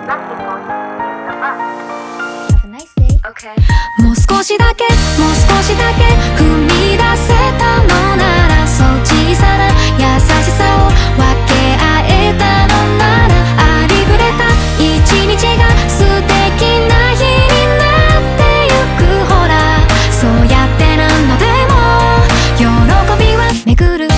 もう少しだけ、もう少しだけ踏み出せたのなら、そう小さな優しさを分け合えたのなら、ありふれた一日が素敵な日になってゆく。ほらそうやって何度でも喜びは巡る。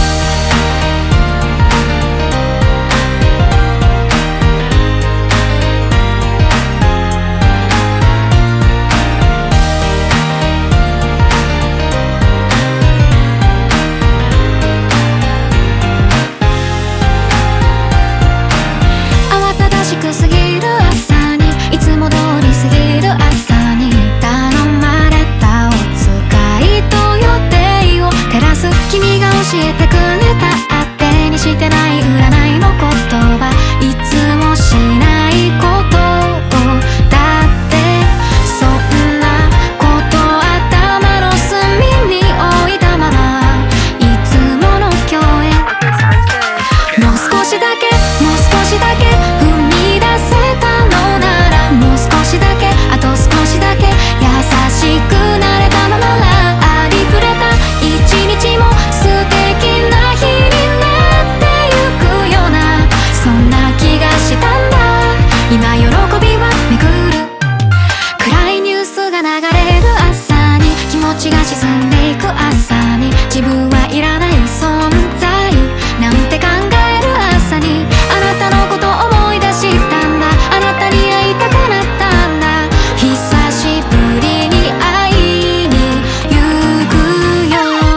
過ぎる朝に、いつも通り過ぎる朝に頼まれたお使いと予定を照らす。君が教えてくれた当てにしてない占いの言葉、いつもしないことをだって、そんなこと頭の隅に置いたまま、いつもの共演。もう少しだけ、もう少しだけ踏み出せたのなら、もう少しだけ、あと少しだけ優しくなれたのなら、ありふれた一日も素敵な日になってゆくような、そんな気がしたんだ。今喜びは巡る。暗いニュースが流れる朝に、気持ちが沈んでいく朝に、自分はいらない存在なんて考える朝に、あなたのこと思い出したんだ。あなたに会いたくなったんだ。久しぶりに会いに行くよ、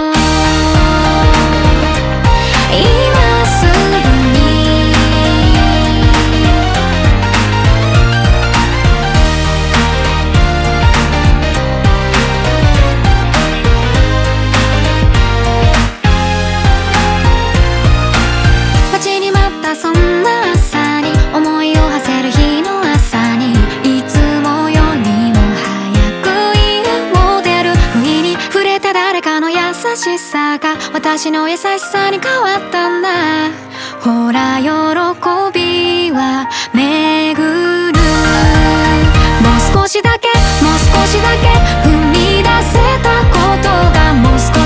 今すぐに。待ちに待ったそんな朝に、思いを馳せる日の朝に、いつもよりも早く家を出る不意に触れた誰かの優しさが私の優しさに変わったんだ。ほら喜びは巡る。もう少しだけ、もう少しだけ踏み出せたことが、もう少